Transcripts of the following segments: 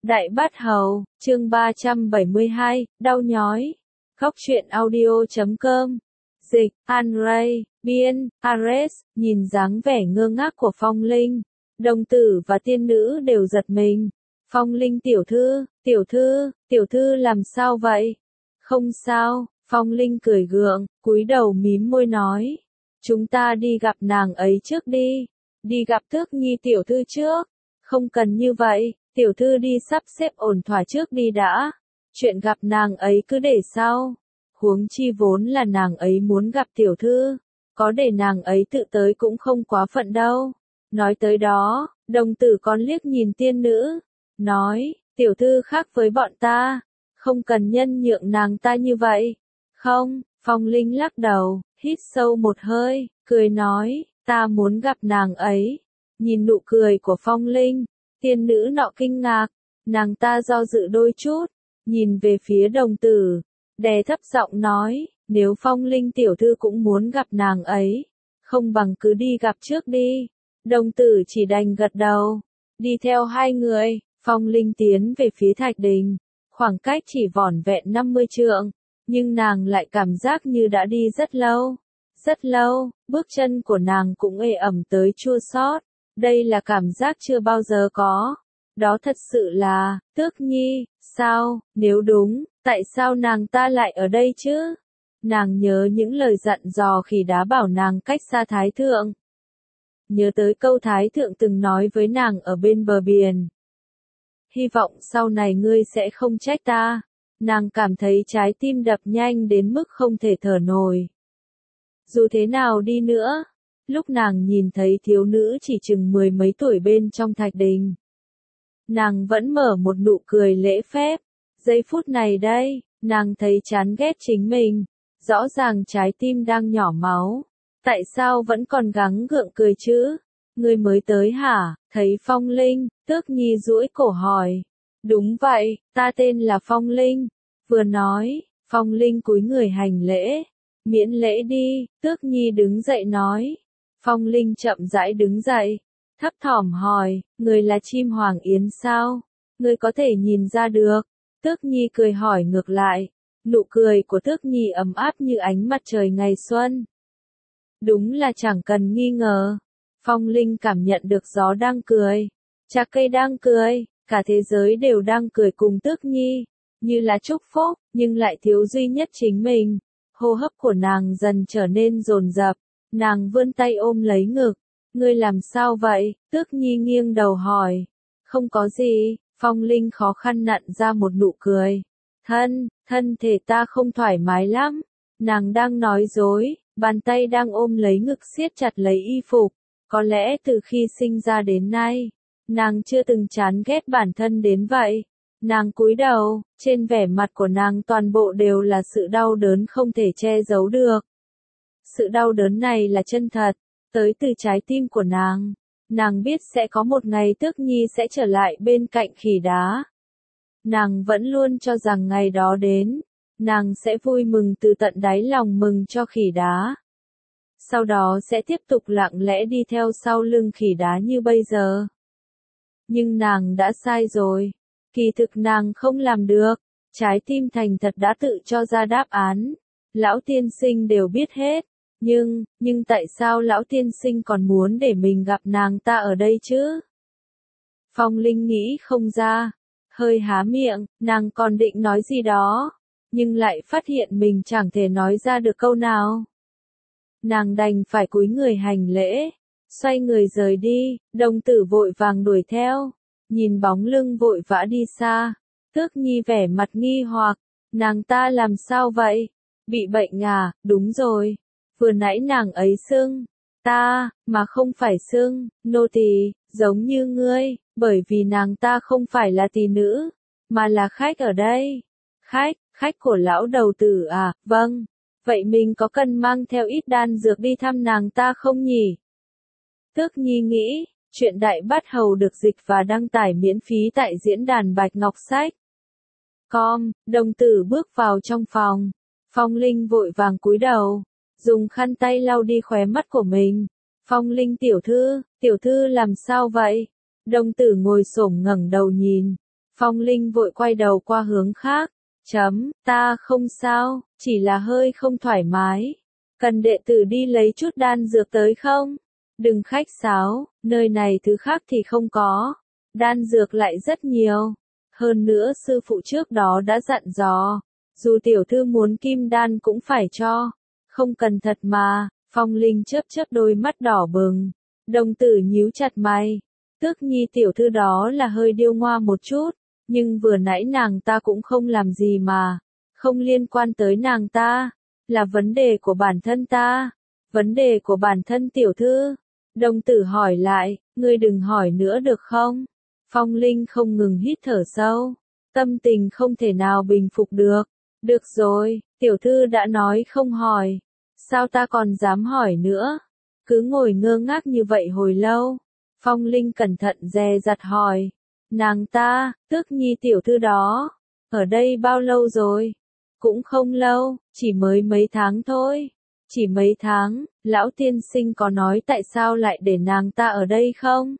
Đại Bát Hầu, chương 372, đau nhói. Góc truyện audio.com. Dịch, An-ray, biên, Ares, nhìn dáng vẻ ngơ ngác của Phong Linh. Đồng tử và tiên nữ đều giật mình. Phong Linh tiểu thư làm sao vậy? Không sao, Phong Linh cười gượng, cúi đầu mím môi nói. Chúng ta đi gặp nàng ấy trước đi. Đi gặp Tước Nhi tiểu thư trước. Không cần như vậy, tiểu thư đi sắp xếp ổn thỏa trước đi đã. Chuyện gặp nàng ấy cứ để sau. Huống chi vốn là nàng ấy muốn gặp tiểu thư. Có để nàng ấy tự tới cũng không quá phận đâu. Nói tới đó, đồng tử con liếc nhìn tiên nữ. Nói, tiểu thư khác với bọn ta. Không cần nhân nhượng nàng ta như vậy. Không, Phong Linh lắc đầu, hít sâu một hơi, cười nói, ta muốn gặp nàng ấy. Nhìn nụ cười của Phong Linh, tiên nữ nọ kinh ngạc, nàng ta do dự đôi chút, nhìn về phía đồng tử, đè thấp giọng nói, nếu Phong Linh tiểu thư cũng muốn gặp nàng ấy, không bằng cứ đi gặp trước đi. Đồng tử chỉ đành gật đầu, đi theo hai người, Phong Linh tiến về phía Thạch Đình, khoảng cách chỉ vỏn vẹn 50 trượng, nhưng nàng lại cảm giác như đã đi rất lâu. Rất lâu, bước chân của nàng cũng ê ẩm tới chua xót. Đây là cảm giác chưa bao giờ có. Đó thật sự là, Tước Nhi, sao, nếu đúng, tại sao nàng ta lại ở đây chứ? Nàng nhớ những lời dặn dò khi đã bảo nàng cách xa Thái Thượng. Nhớ tới câu Thái Thượng từng nói với nàng ở bên bờ biển. Hy vọng sau này ngươi sẽ không trách ta. Nàng cảm thấy trái tim đập nhanh đến mức không thể thở nổi. Dù thế nào đi nữa, lúc nàng nhìn thấy thiếu nữ chỉ chừng mười mấy tuổi bên trong Thạch Đình, nàng vẫn mở một nụ cười lễ phép. Giây phút này đây, nàng thấy chán ghét chính mình, rõ ràng trái tim đang nhỏ máu. Tại sao vẫn còn gắng gượng cười chứ? Ngươi mới tới hả? Thấy Phong Linh, Tước Nhi duỗi cổ hỏi. Đúng vậy, ta tên là Phong Linh. Vừa nói, Phong Linh cúi người hành lễ. Miễn lễ đi, Tước Nhi đứng dậy nói. Phong Linh chậm rãi đứng dậy, thấp thỏm hỏi, người là chim hoàng yến sao? Người có thể nhìn ra được. Tước Nhi cười hỏi ngược lại. Nụ cười của Tước Nhi ấm áp như ánh mặt trời ngày xuân. Đúng là chẳng cần nghi ngờ. Phong Linh cảm nhận được gió đang cười, chạc cây đang cười, cả thế giới đều đang cười cùng Tước Nhi, như là chúc phúc, nhưng lại thiếu duy nhất chính mình. Hô hấp của nàng dần trở nên dồn dập, nàng vươn tay ôm lấy ngực. Ngươi làm sao vậy? Tước Nhi nghiêng đầu hỏi. Không có gì, Phong Linh khó khăn nặn ra một nụ cười. Thân thể ta không thoải mái lắm. Nàng đang nói dối, bàn tay đang ôm lấy ngực siết chặt lấy y phục. Có lẽ từ khi sinh ra đến nay, nàng chưa từng chán ghét bản thân đến vậy. Nàng cúi đầu, trên vẻ mặt của nàng toàn bộ đều là sự đau đớn không thể che giấu được. Sự đau đớn này là chân thật, tới từ trái tim của nàng. Nàng biết sẽ có một ngày Tước Nhi sẽ trở lại bên cạnh khỉ đá. Nàng vẫn luôn cho rằng ngày đó đến, nàng sẽ vui mừng từ tận đáy lòng mừng cho khỉ đá. Sau đó sẽ tiếp tục lặng lẽ đi theo sau lưng khỉ đá như bây giờ. Nhưng nàng đã sai rồi. Kỳ thực nàng không làm được. Trái tim thành thật đã tự cho ra đáp án. Lão tiên sinh đều biết hết. Nhưng tại sao lão tiên sinh còn muốn để mình gặp nàng ta ở đây chứ? Phong Linh nghĩ không ra. Hơi há miệng, nàng còn định nói gì đó. Nhưng lại phát hiện mình chẳng thể nói ra được câu nào. Nàng đành phải cúi người hành lễ. Xoay người rời đi, đồng tử vội vàng đuổi theo. Nhìn bóng lưng vội vã đi xa. Tước Nhi vẻ mặt nghi hoặc. Nàng ta làm sao vậy? Bị bệnh à? Đúng rồi. Vừa nãy nàng ấy xưng ta, mà không phải xưng nô tỳ, giống như ngươi, bởi vì nàng ta không phải là tỳ nữ, mà là khách ở đây. Khách của lão đầu tử à? Vâng. Vậy mình có cần mang theo ít đan dược đi thăm nàng ta không nhỉ? Tước Nhi nghĩ, chuyện Đại Bát Hầu được dịch và đăng tải miễn phí tại diễn đàn Bạch Ngọc Sách. Đồng tử bước vào trong phòng. Phong Linh vội vàng cúi đầu, dùng khăn tay lau đi khóe mắt của mình. Phong Linh tiểu thư làm sao vậy? Đồng tử ngồi xổm ngẩng đầu nhìn. Phong Linh vội quay đầu qua hướng khác. Ta không sao, chỉ là hơi không thoải mái. Cần đệ tử đi lấy chút đan dược tới không? Đừng khách sáo, nơi này thứ khác thì không có. Đan dược lại rất nhiều. Hơn nữa sư phụ trước đó đã dặn dò. Dù tiểu thư muốn kim đan cũng phải cho. Không cần thật mà. Phong Linh chớp chớp đôi mắt đỏ bừng. Đồng tử nhíu chặt mày. Tước Nhi tiểu thư đó là hơi điêu ngoa một chút. Nhưng vừa nãy nàng ta cũng không làm gì mà. Không liên quan tới nàng ta. Là vấn đề của bản thân ta. Vấn đề của bản thân tiểu thư. Đồng tử hỏi lại, ngươi đừng hỏi nữa được không? Phong Linh không ngừng hít thở sâu. Tâm tình không thể nào bình phục được. Được rồi, tiểu thư đã nói không hỏi. Sao ta còn dám hỏi nữa? Cứ ngồi ngơ ngác như vậy hồi lâu. Phong Linh cẩn thận dè dặt hỏi. Nàng ta, Tước Nhi tiểu thư đó, ở đây bao lâu rồi? Cũng không lâu, chỉ mới mấy tháng thôi. Chỉ mấy tháng, lão tiên sinh có nói tại sao lại để nàng ta ở đây không?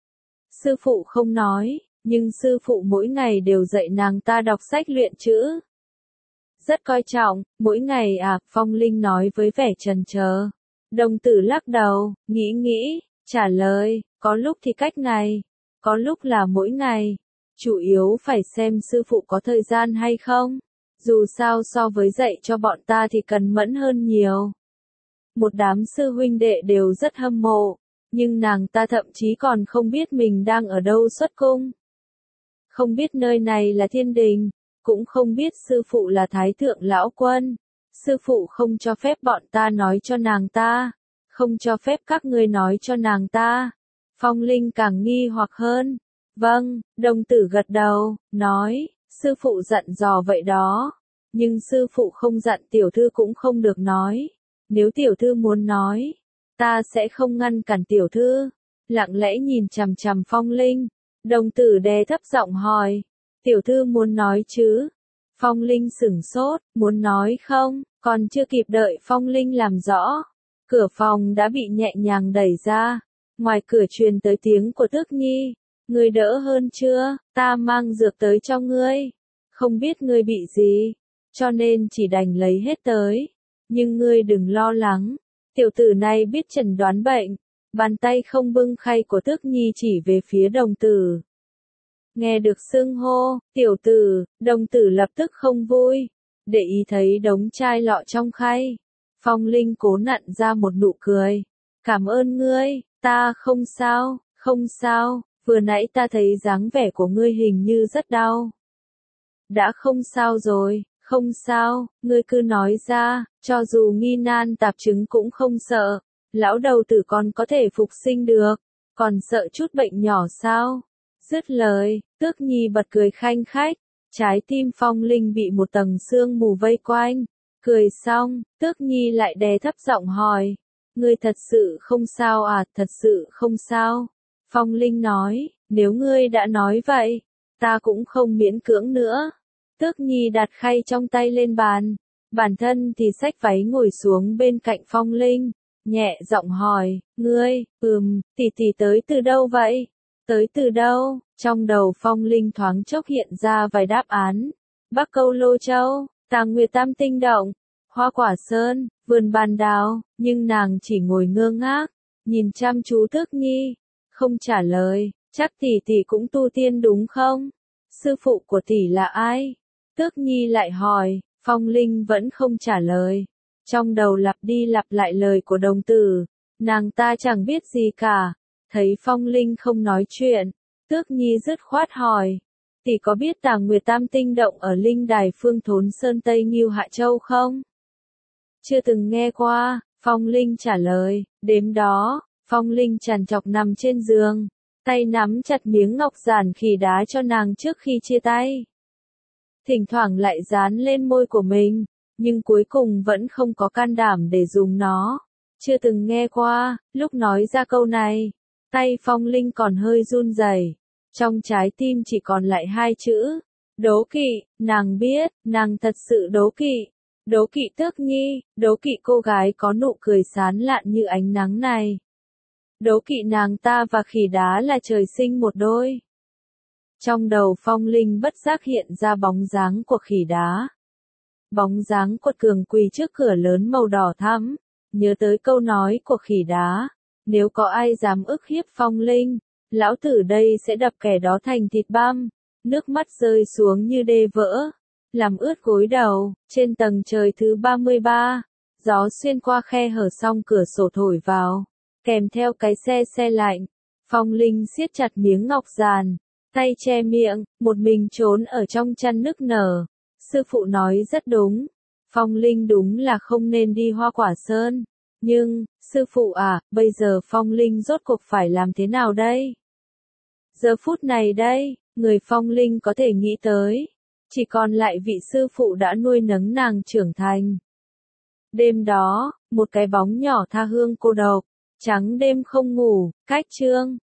Sư phụ không nói, nhưng sư phụ mỗi ngày đều dạy nàng ta đọc sách luyện chữ. Rất coi trọng, mỗi ngày à, Phong Linh nói với vẻ chần chờ. Đồng tử lắc đầu, nghĩ, trả lời, có lúc thì cách ngày, có lúc là mỗi ngày. Chủ yếu phải xem sư phụ có thời gian hay không. Dù sao so với dạy cho bọn ta thì cần mẫn hơn nhiều. Một đám sư huynh đệ đều rất hâm mộ, nhưng nàng ta thậm chí còn không biết mình đang ở đâu xuất cung. Không biết nơi này là thiên đình, cũng không biết sư phụ là thái thượng lão quân. Sư phụ không cho phép bọn ta nói cho nàng ta, không cho phép các ngươi nói cho nàng ta. Phong Linh càng nghi hoặc hơn. Vâng, đồng tử gật đầu, nói, sư phụ dặn dò vậy đó. Nhưng sư phụ không dặn tiểu thư cũng không được nói. Nếu tiểu thư muốn nói, ta sẽ không ngăn cản tiểu thư. Lặng lẽ nhìn chằm chằm Phong Linh. Đồng tử đè thấp giọng hỏi. Tiểu thư muốn nói chứ? Phong Linh sửng sốt, muốn nói không? Còn chưa kịp đợi Phong Linh làm rõ. Cửa phòng đã bị nhẹ nhàng đẩy ra. Ngoài cửa truyền tới tiếng của Tước Nhi. Ngươi đỡ hơn chưa? Ta mang dược tới cho ngươi. Không biết ngươi bị gì, cho nên chỉ đành lấy hết tới. Nhưng ngươi đừng lo lắng. Tiểu tử này biết chẩn đoán bệnh. Bàn tay không bưng khay của Tước Nhi chỉ về phía đồng tử. Nghe được xưng hô, tiểu tử, đồng tử lập tức không vui. Để ý thấy đống chai lọ trong khay. Phong Linh cố nặn ra một nụ cười. Cảm ơn ngươi, ta không sao, không sao, vừa nãy ta thấy dáng vẻ của ngươi hình như rất đau. Đã không sao rồi, không sao, ngươi cứ nói ra, cho dù nghi nan tạp chứng cũng không sợ. Lão đầu tử còn có thể phục sinh được, còn sợ chút bệnh nhỏ sao? Dứt lời, Tước Nhi bật cười khanh khách, trái tim Phong Linh bị một tầng sương mù vây quanh. Cười xong, Tước Nhi lại đè thấp giọng hỏi, ngươi thật sự không sao à, thật sự không sao. Phong Linh nói, nếu ngươi đã nói vậy, ta cũng không miễn cưỡng nữa. Tước Nhi đặt khay trong tay lên bàn, bản thân thì xách váy ngồi xuống bên cạnh Phong Linh, nhẹ giọng hỏi, ngươi, tỷ tới từ đâu vậy? Tới từ đâu? Trong đầu Phong Linh thoáng chốc hiện ra vài đáp án. Bắc Câu Lô Châu, Tàng Nguyệt Tam Tinh Động, Hoa Quả Sơn, Vườn Bàn Đào, nhưng nàng chỉ ngồi ngơ ngác, nhìn chăm chú Tước Nhi, không trả lời. Chắc tỷ cũng tu tiên đúng không? Sư phụ của tỷ là ai? Tước Nhi lại hỏi. Phong Linh vẫn không trả lời. Trong đầu lặp đi lặp lại lời của đồng tử. Nàng ta chẳng biết gì cả. Thấy Phong Linh không nói chuyện, Tước Nhi dứt khoát hỏi. Tỷ có biết Tàng Nguyệt Tam Tinh Động ở Linh Đài Phương Thốn Sơn Tây Ngưu Hạ Châu không? Chưa từng nghe qua, Phong Linh trả lời. Đêm đó, Phong Linh trằn trọc nằm trên giường, tay nắm chặt miếng ngọc giản khỉ đá cho nàng trước khi chia tay. Thỉnh thoảng lại dán lên môi của mình, nhưng cuối cùng vẫn không có can đảm để dùng nó. Chưa từng nghe qua, lúc nói ra câu này, tay Phong Linh còn hơi run rẩy, trong trái tim chỉ còn lại hai chữ, đố kỵ. Nàng biết, nàng thật sự đố kỵ. Đố kỵ Tước Nhi, đố kỵ cô gái có nụ cười sán lạn như ánh nắng này. Đố kỵ nàng ta và khỉ đá là trời sinh một đôi. Trong đầu Phong Linh bất giác hiện ra bóng dáng của khỉ đá. Bóng dáng quật cường quỳ trước cửa lớn màu đỏ thẫm, nhớ tới câu nói của khỉ đá, nếu có ai dám ức hiếp Phong Linh, lão tử đây sẽ đập kẻ đó thành thịt băm. Nước mắt rơi xuống như đê vỡ, làm ướt gối đầu. Trên tầng trời thứ 33, gió xuyên qua khe hở song cửa sổ thổi vào, kèm theo cái se lạnh. Phong Linh siết chặt miếng ngọc giàn, tay che miệng, một mình trốn ở trong chăn nức nở. Sư phụ nói rất đúng, Phong Linh đúng là không nên đi Hoa Quả Sơn. Nhưng, sư phụ à, bây giờ Phong Linh rốt cuộc phải làm thế nào đây? Giờ phút này đây, người Phong Linh có thể nghĩ tới, chỉ còn lại vị sư phụ đã nuôi nấng nàng trưởng thành. Đêm đó, một cái bóng nhỏ tha hương cô độc, trắng đêm không ngủ, cách chương.